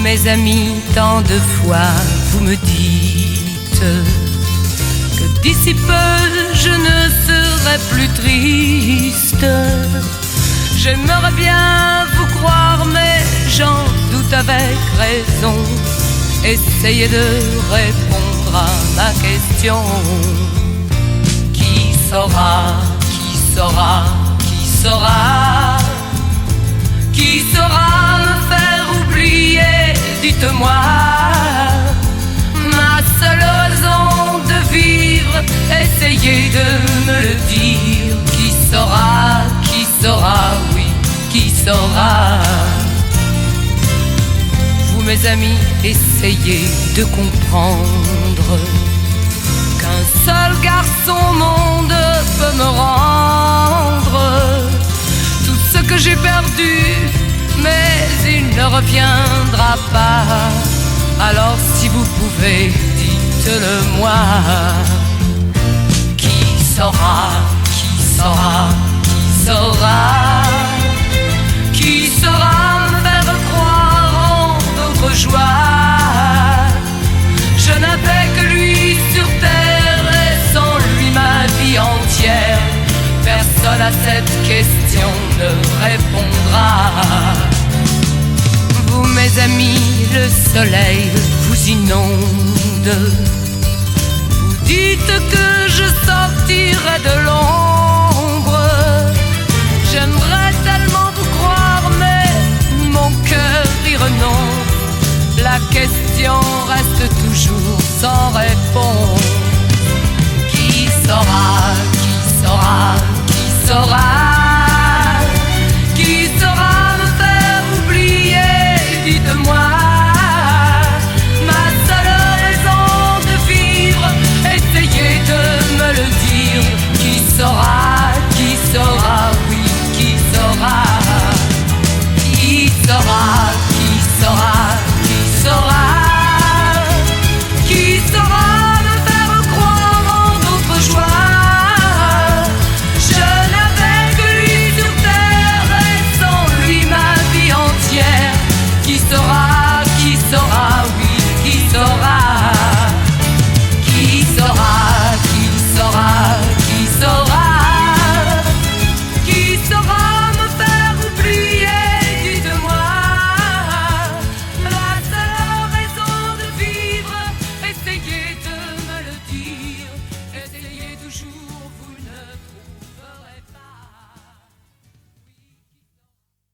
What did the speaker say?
mes amis, tant de fois vous me dites que d'ici peu je ne serai plus triste. J'aimerais bien vous croire, mais j'en doute avec raison. Essayez de répondre à ma question. Qui saura, qui saura, qui saura, qui saura me faire oublier, dites-moi. Ma seule raison de vivre, essayez de me le dire. Qui saura, oui, qui saura. Vous mes amis, essayez de comprendre qu'un seul garçon au monde peut me rendre tout ce que j'ai perdu, mais il ne reviendra pas. Alors si vous pouvez, dites-le moi. Qui saura, qui saura, qui saura, qui saura me faire croire en d'autres joies. Je n'avais que lui sur terre et sans lui ma vie entière. Personne à cette question ne répondra. Vous mes amis, le soleil vous inonde. Vous dites que je sortirai de l'ombre. J'aimerais tellement vous croire, mais mon cœur y renonce. La question reste toujours sans réponse. Qui saura, qui saura, qui saura,